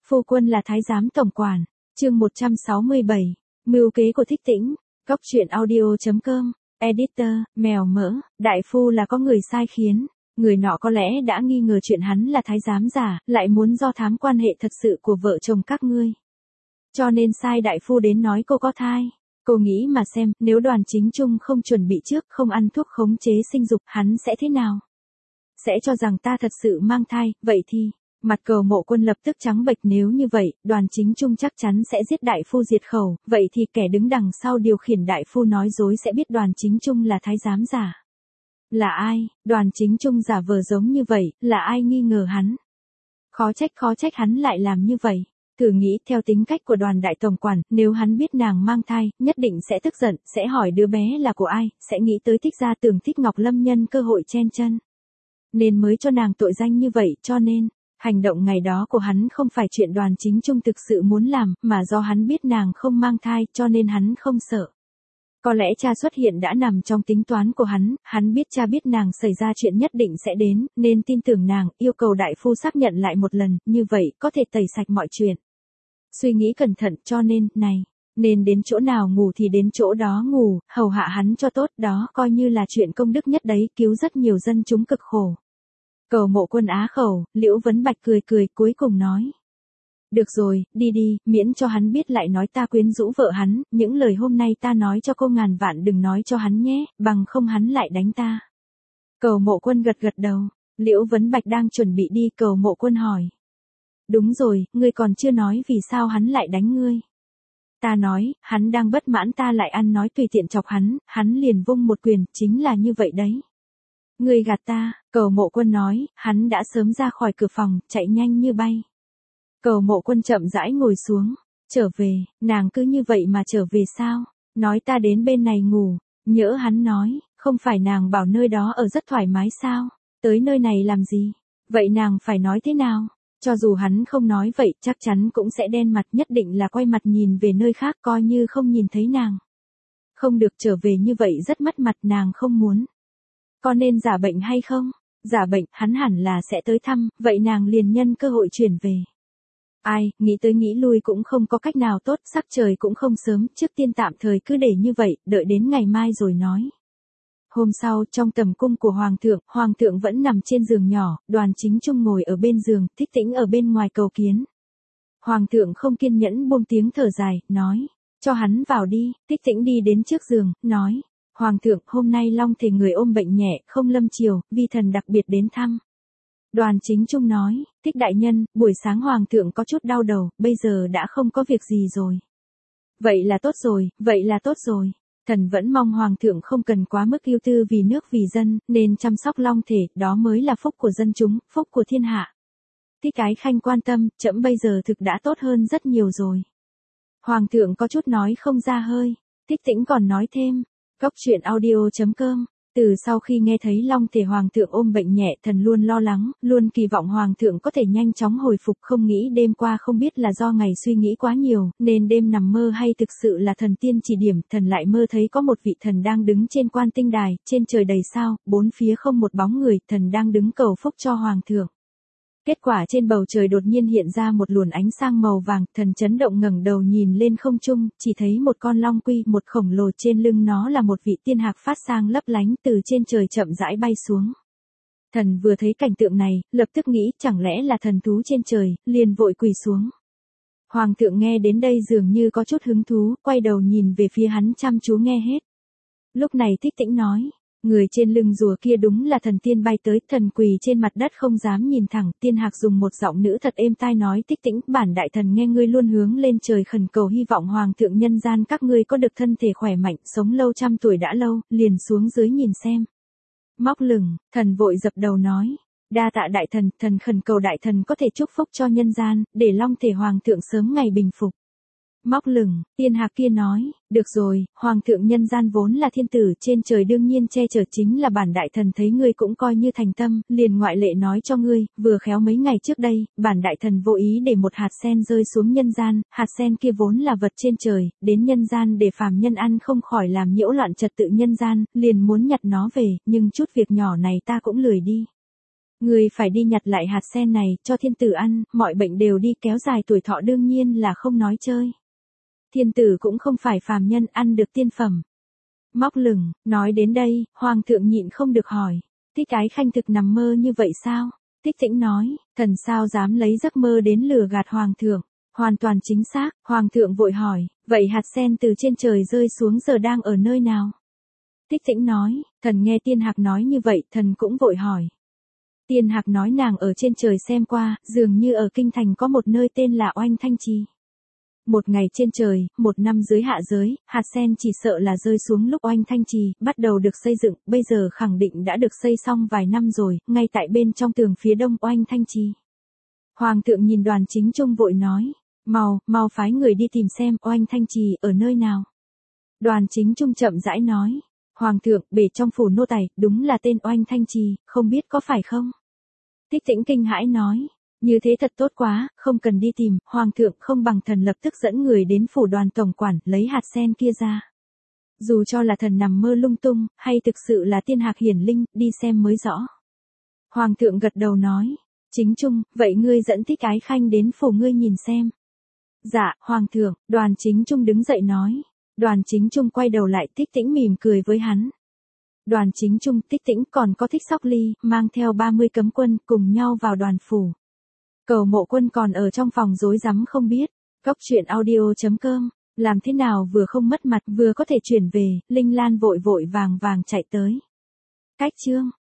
Phu quân là thái giám tổng quản. Chương 167. Mưu kế của Thích Tĩnh. Góc truyện audio.com. Editor, mèo mỡ. Đại phu là có người sai khiến. Người nọ có lẽ đã nghi ngờ chuyện hắn là thái giám giả, lại muốn do thám quan hệ thật sự của vợ chồng các ngươi. Cho nên sai đại phu đến nói cô có thai. Cô nghĩ mà xem, nếu Đoàn Chính Trung không chuẩn bị trước, không ăn thuốc khống chế sinh dục, hắn sẽ thế nào? Sẽ cho rằng ta thật sự mang thai, vậy thì... Mặt Cầu Mộ Quân lập tức trắng bệch, nếu như vậy, Đoàn Chính Trung chắc chắn sẽ giết đại phu diệt khẩu, vậy thì kẻ đứng đằng sau điều khiển đại phu nói dối sẽ biết Đoàn Chính Trung là thái giám giả. Là ai? Đoàn Chính Trung giả vờ giống như vậy, là ai nghi ngờ hắn? Khó trách hắn lại làm như vậy. Thử nghĩ theo tính cách của Đoàn đại tổng quản, nếu hắn biết nàng mang thai, nhất định sẽ tức giận, sẽ hỏi đứa bé là của ai, sẽ nghĩ tới Thích gia tưởng Thích Ngọc Lâm nhân cơ hội chen chân. Nên mới cho nàng tội danh như vậy, cho nên... Hành động ngày đó của hắn không phải chuyện Đoàn Chính Trung thực sự muốn làm, mà do hắn biết nàng không mang thai, cho nên hắn không sợ. Có lẽ cha xuất hiện đã nằm trong tính toán của hắn biết cha biết nàng xảy ra chuyện nhất định sẽ đến, nên tin tưởng nàng, yêu cầu đại phu xác nhận lại một lần, như vậy có thể tẩy sạch mọi chuyện. Suy nghĩ cẩn thận, cho nên, nên đến chỗ nào ngủ thì đến chỗ đó ngủ, hầu hạ hắn cho tốt, đó coi như là chuyện công đức nhất đấy, cứu rất nhiều dân chúng cực khổ. Cầu Mộ Quân á khẩu, Liễu Vấn Bạch cười cuối cùng nói. Được rồi, đi, miễn cho hắn biết lại nói ta quyến rũ vợ hắn, những lời hôm nay ta nói cho cô ngàn vạn đừng nói cho hắn nhé, bằng không hắn lại đánh ta. Cầu Mộ Quân gật đầu, Liễu Vấn Bạch đang chuẩn bị đi, Cầu Mộ Quân hỏi. Đúng rồi, ngươi còn chưa nói vì sao hắn lại đánh ngươi. Ta nói, hắn đang bất mãn ta lại ăn nói tùy tiện chọc hắn liền vung một quyền, chính là như vậy đấy. Ngươi gạt ta, Cầu Mộ Quân nói, hắn đã sớm ra khỏi cửa phòng, chạy nhanh như bay. Cầu Mộ Quân chậm rãi ngồi xuống, trở về, nàng cứ như vậy mà trở về sao, nói ta đến bên này ngủ, nhỡ hắn nói, không phải nàng bảo nơi đó ở rất thoải mái sao, tới nơi này làm gì, vậy nàng phải nói thế nào, cho dù hắn không nói vậy chắc chắn cũng sẽ đen mặt, nhất định là quay mặt nhìn về nơi khác coi như không nhìn thấy nàng. Không được, trở về như vậy rất mất mặt, nàng không muốn. Có nên giả bệnh hay không? Giả bệnh, hắn hẳn là sẽ tới thăm, vậy nàng liền nhân cơ hội chuyển về. Ai, nghĩ tới nghĩ lui cũng không có cách nào tốt, sắc trời cũng không sớm, trước tiên tạm thời cứ để như vậy, đợi đến ngày mai rồi nói. Hôm sau, trong tầm cung của Hoàng thượng vẫn nằm trên giường nhỏ, Đoàn Chính Trung ngồi ở bên giường, Thích Tĩnh ở bên ngoài cầu kiến. Hoàng thượng không kiên nhẫn buông tiếng thở dài, nói, cho hắn vào đi, Thích Tĩnh đi đến trước giường, nói. Hoàng thượng, hôm nay Long Thể người ôm bệnh nhẹ, không lâm chiều, vi thần đặc biệt đến thăm. Đoàn Chính Trung nói, Thích đại nhân, buổi sáng Hoàng thượng có chút đau đầu, bây giờ đã không có việc gì rồi. Vậy là tốt rồi. Thần vẫn mong Hoàng thượng không cần quá mức ưu tư vì nước vì dân, nên chăm sóc Long Thể, đó mới là phúc của dân chúng, phúc của thiên hạ. Thích Ái Khanh quan tâm, trẫm bây giờ thực đã tốt hơn rất nhiều rồi. Hoàng thượng có chút nói không ra hơi, Thích Tĩnh còn nói thêm. Góc truyện audio.com. Từ sau khi nghe thấy Long Thể Hoàng thượng ôm bệnh nhẹ, thần luôn lo lắng, luôn kỳ vọng Hoàng thượng có thể nhanh chóng hồi phục, không nghĩ đêm qua không biết là do ngày suy nghĩ quá nhiều, nên đêm nằm mơ hay thực sự là thần tiên chỉ điểm, thần lại mơ thấy có một vị thần đang đứng trên Quan Tinh Đài, trên trời đầy sao, bốn phía không một bóng người, thần đang đứng cầu phúc cho Hoàng thượng. Kết quả trên bầu trời đột nhiên hiện ra một luồng ánh sáng màu vàng, thần chấn động ngẩng đầu nhìn lên không trung, chỉ thấy một con long quy, một khổng lồ, trên lưng nó là một vị tiên hạc phát sang lấp lánh từ trên trời chậm rãi bay xuống. Thần vừa thấy cảnh tượng này, lập tức nghĩ chẳng lẽ là thần thú trên trời, liền vội quỳ xuống. Hoàng thượng nghe đến đây dường như có chút hứng thú, quay đầu nhìn về phía hắn chăm chú nghe hết. Lúc này Thích Tĩnh nói. Người trên lưng rùa kia đúng là thần tiên bay tới, thần quỳ trên mặt đất không dám nhìn thẳng, tiên hạc dùng một giọng nữ thật êm tai nói, Thích Tĩnh, bản đại thần nghe ngươi luôn hướng lên trời khẩn cầu hy vọng Hoàng thượng nhân gian các ngươi có được thân thể khỏe mạnh, sống lâu trăm tuổi đã lâu, liền xuống dưới nhìn xem. Móc lửng, thần vội dập đầu nói, đa tạ đại thần, thần khẩn cầu đại thần có thể chúc phúc cho nhân gian, để Long Thể Hoàng thượng sớm ngày bình phục. Móc lửng, tiên hạc kia nói, được rồi, Hoàng thượng nhân gian vốn là thiên tử trên trời đương nhiên che chở, chính là bản đại thần thấy ngươi cũng coi như thành tâm, liền ngoại lệ nói cho ngươi, vừa khéo mấy ngày trước đây, bản đại thần vô ý để một hạt sen rơi xuống nhân gian, hạt sen kia vốn là vật trên trời, đến nhân gian để phàm nhân ăn không khỏi làm nhiễu loạn trật tự nhân gian, liền muốn nhặt nó về, nhưng chút việc nhỏ này ta cũng lười đi. Người phải đi nhặt lại hạt sen này, cho thiên tử ăn, mọi bệnh đều đi, kéo dài tuổi thọ đương nhiên là không nói chơi. Thiên tử cũng không phải phàm nhân ăn được tiên phẩm. Móc lửng, nói đến đây, hoàng thượng nhịn không được hỏi. Thích Ái Khanh thực nằm mơ như vậy sao? Tích Tĩnh nói, thần sao dám lấy giấc mơ đến lừa gạt hoàng thượng. Hoàn toàn chính xác, hoàng thượng vội hỏi, vậy hạt sen từ trên trời rơi xuống giờ đang ở nơi nào? Tích Tĩnh nói, thần nghe Tiên Hạc nói như vậy, thần cũng vội hỏi. Tiên Hạc nói nàng ở trên trời xem qua, dường như ở kinh thành có một nơi tên là Oanh Thanh Trì. Một ngày trên trời, một năm dưới hạ giới, hạt sen chỉ sợ là rơi xuống lúc Oanh Thanh Trì bắt đầu được xây dựng, bây giờ khẳng định đã được xây xong vài năm rồi, ngay tại bên trong tường phía đông Oanh Thanh Trì. Hoàng thượng nhìn Đoàn Chính Trung vội nói, mau phái người đi tìm xem Oanh Thanh Trì ở nơi nào. Đoàn Chính Trung chậm rãi nói, Hoàng thượng, bể trong phủ nô tài, đúng là tên Oanh Thanh Trì, không biết có phải không? Tích Tĩnh kinh hãi nói, như thế thật tốt quá, không cần đi tìm, Hoàng thượng không bằng thần lập tức dẫn người đến phủ Đoàn tổng quản, lấy hạt sen kia ra. Dù cho là thần nằm mơ lung tung, hay thực sự là Tiên Hạc hiển linh, đi xem mới rõ. Hoàng thượng gật đầu nói, Chính Trung, vậy ngươi dẫn Thích Ái Khanh đến phủ ngươi nhìn xem. Dạ, Hoàng thượng, Đoàn Chính Trung đứng dậy nói. Đoàn Chính Trung quay đầu lại, Tích Tĩnh mỉm cười với hắn. Đoàn Chính Trung, Tích Tĩnh còn có Thích Sóc Ly, mang theo 30 cấm quân, cùng nhau vào đoàn phủ. Cầu Mộ Quân còn ở trong phòng rối rắm không biết. Góc truyện audio.com, làm thế nào vừa không mất mặt vừa có thể chuyển về, Linh Lan vội vàng chạy tới. Cách chương